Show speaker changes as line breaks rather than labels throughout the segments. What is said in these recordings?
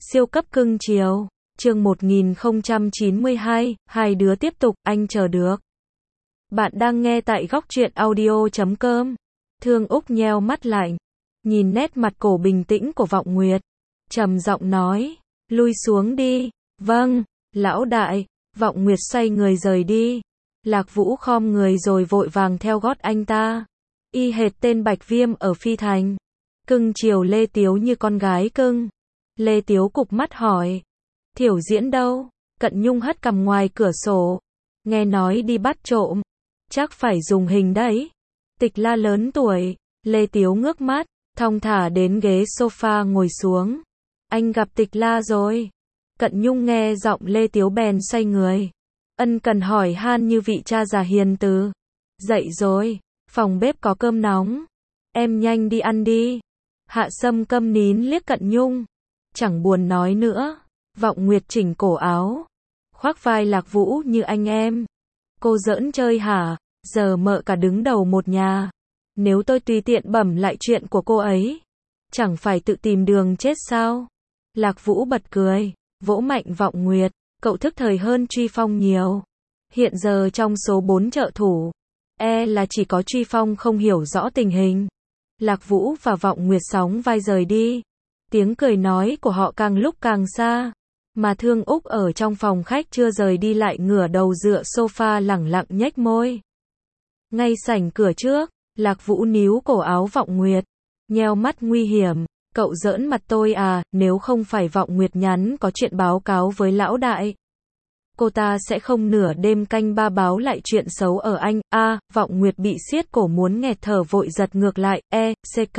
Siêu cấp cưng chiều. Chương 1092, hai đứa tiếp tục, anh chờ được. Bạn đang nghe tại góc truyện audio.com. Thương Úc nheo mắt lại, nhìn nét mặt cổ bình tĩnh của Vọng Nguyệt, trầm giọng nói, lui xuống đi. Vâng, lão đại. Vọng Nguyệt xoay người rời đi. Lạc Vũ khom người rồi vội vàng theo gót anh ta. Y hệt tên Bạch Viêm ở Phi Thành. Cưng chiều Lê Tiếu như con gái cưng. Lê Tiếu cụp mắt hỏi, Thiểu Diễn đâu? Cận Nhung hất cằm ngoài cửa sổ. Nghe nói đi bắt trộm. Chắc phải dùng hình đấy. Tịch La lớn tuổi. Lê Tiếu ngước mắt, thong thả đến ghế sofa ngồi xuống. Anh gặp Tịch La rồi. Cận Nhung nghe giọng Lê Tiếu bèn xoay người. Ân cần hỏi han như vị cha già hiền từ. Dậy rồi, phòng bếp có cơm nóng. Em nhanh đi ăn đi. Hạ Sâm câm nín liếc Cận Nhung. Chẳng buồn nói nữa. Vọng Nguyệt chỉnh cổ áo, khoác vai Lạc Vũ như anh em. Cô giỡn chơi hả? Giờ mợ cả đứng đầu một nhà. Nếu tôi tùy tiện bẩm lại chuyện của cô ấy, chẳng phải tự tìm đường chết sao? Lạc Vũ bật cười, vỗ mạnh Vọng Nguyệt. Cậu thức thời hơn Truy Phong nhiều. Hiện giờ trong số 4 trợ thủ, là chỉ có Truy Phong không hiểu rõ tình hình. Lạc Vũ và Vọng Nguyệt sóng vai rời đi. Tiếng cười nói của họ càng lúc càng xa. Mà Thương Úc ở trong phòng khách chưa rời đi lại ngửa đầu dựa sofa lẳng lặng nhếch môi. Ngay sảnh cửa trước, Lạc Vũ níu cổ áo Vọng Nguyệt, nheo mắt nguy hiểm. Cậu giỡn mặt tôi à? Nếu không phải Vọng Nguyệt nhắn có chuyện báo cáo với lão đại, cô ta sẽ không nửa đêm canh ba báo lại chuyện xấu ở anh. Vọng Nguyệt bị siết cổ muốn nghẹt thở vội giật ngược lại. CK.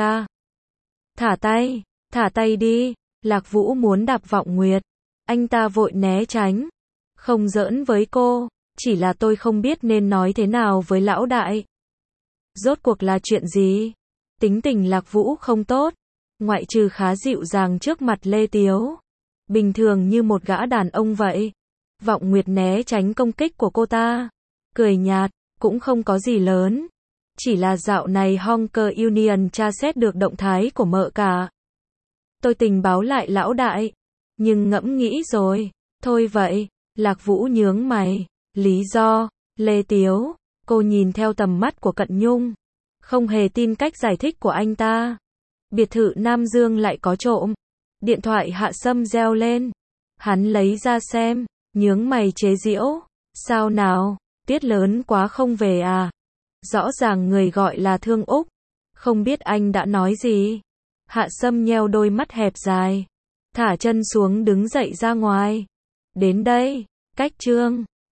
Thả tay đi. Lạc Vũ muốn đạp Vọng Nguyệt. Anh ta vội né tránh. Không giỡn với cô, chỉ là tôi không biết nên nói thế nào với lão đại. Rốt cuộc là chuyện gì? Tính tình Lạc Vũ không tốt, ngoại trừ khá dịu dàng trước mặt Lê Tiếu, bình thường như một gã đàn ông vậy. Vọng Nguyệt né tránh công kích của cô ta, cười nhạt, cũng không có gì lớn. Chỉ là dạo này Honker Union tra xét được động thái của mợ cả. Tôi tình báo lại lão đại, nhưng ngẫm nghĩ rồi, thôi vậy. Lạc Vũ nhướng mày. Lý do? Lê Tiếu, cô nhìn theo tầm mắt của Cận Nhung, không hề tin cách giải thích của anh ta. Biệt thự Nam Dương lại có trộm. Điện thoại Hạ Sâm reo lên. Hắn lấy ra xem, nhướng mày chế giễu. Sao nào, Tiết lớn quá không về à? Rõ ràng người gọi là Thương Úc. Không biết anh đã nói gì? Hạ Sâm nheo đôi mắt hẹp dài, thả chân xuống đứng dậy ra ngoài. Đến đây, cách chương